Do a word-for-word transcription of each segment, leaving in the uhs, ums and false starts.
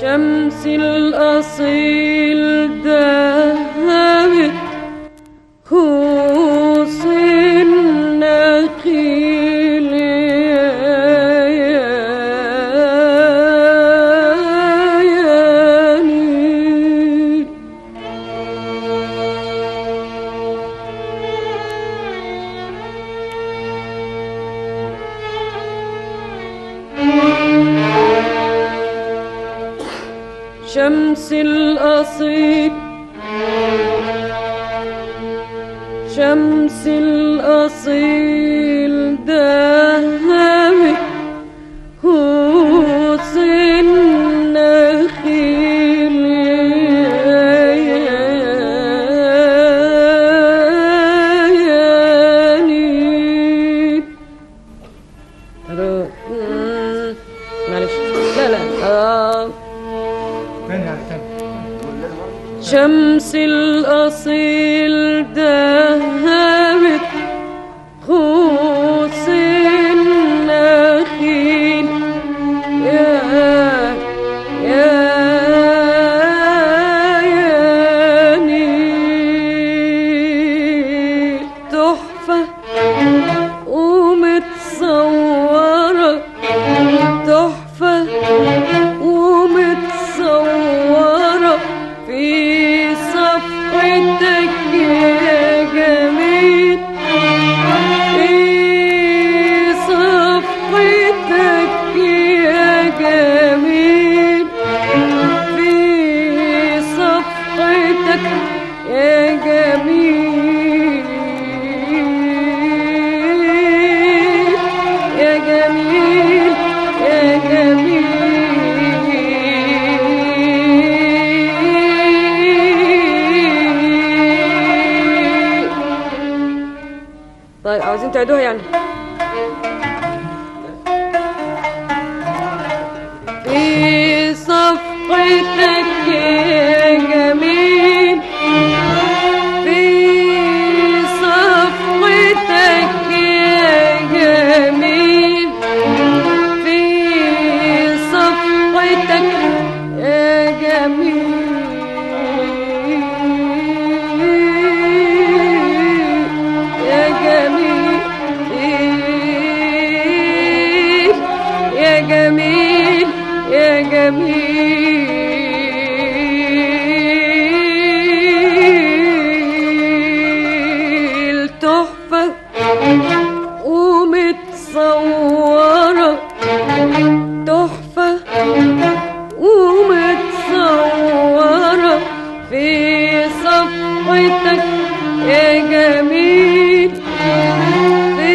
شمس الأصيل ذهبت خوص النخيل ياني شمس الأصيل شمس الأصيل ذهبت خوص النخيل ياني معلش لا لا آه. شمس الأصيل ذهبت خوص النخيل يا يا ياني تحفة ومتصورة تحفة ومتصورة في صفحتك يا جميل في صفحتك يا جميل في صفحتك يا جميل يا جميل يا جميل طيب عاوزين تعيدوها يعني في صفحتك يا جميل في صفحتك يا جميل في صفحتك يا جميل يا جميل يا جميل يا جميل تحفة ومتصورة تحفة ومتصورة في صفحتك يا جميل في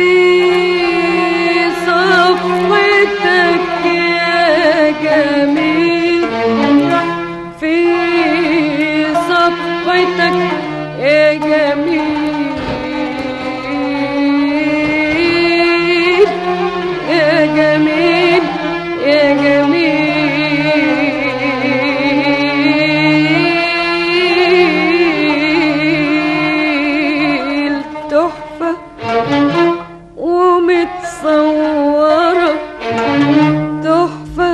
صفحتك يا جميل في صفحتك يا جميل يا جميل يا جميل تحفة ومتصورة تحفة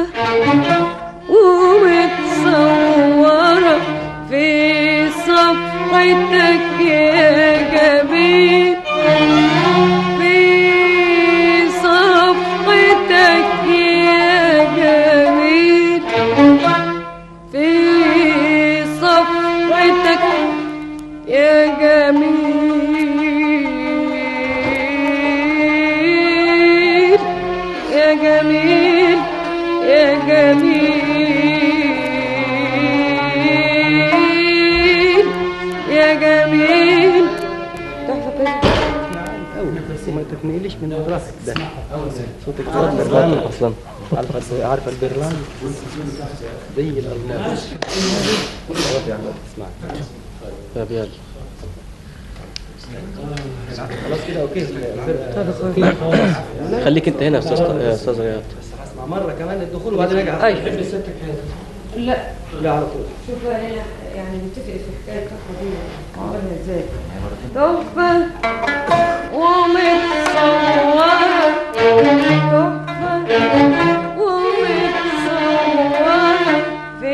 ومتصورة في صفحتك يا جميل في صفحتك يا جميل في صفحتك يا جميل يا جميل يا جميل يا جميل تحفة كده بس ما تتنقلش من راسك ده صوتك صوت برلان اصلا عارفه عارفه البرلان زي الالماس خلاص يا احمد اسمع طب يلا خلاص كده اوكي خليك انت هنا يا استاذ يا استاذ رياض اسمع مره كمان الدخول وبعدين ارجع ايوه تحب ستك لا لا على طول شوف هنا يعني نتفق في حكايه التحفه دي عملها ازاي تحفه ومتصوره تحفه ومتصوره في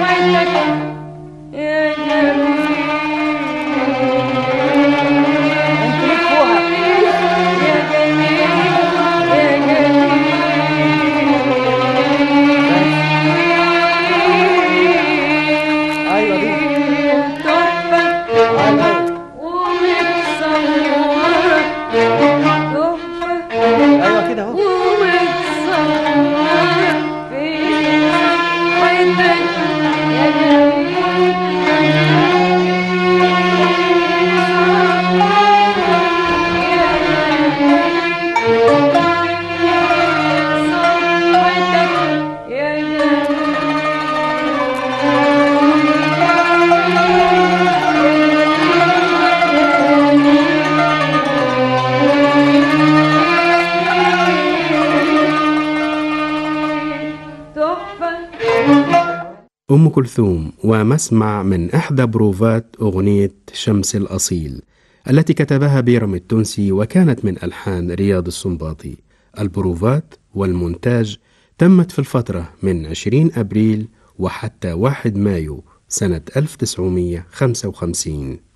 أم كلثوم ومسمع من إحدى بروفات أغنية شمس الأصيل التي كتبها بيرم التونسي وكانت من ألحان رياض السنباطي. البروفات والمونتاج تمت في الفترة من عشرين أبريل وحتى واحد مايو سنة ألف وتسعمائة وخمسة وخمسين.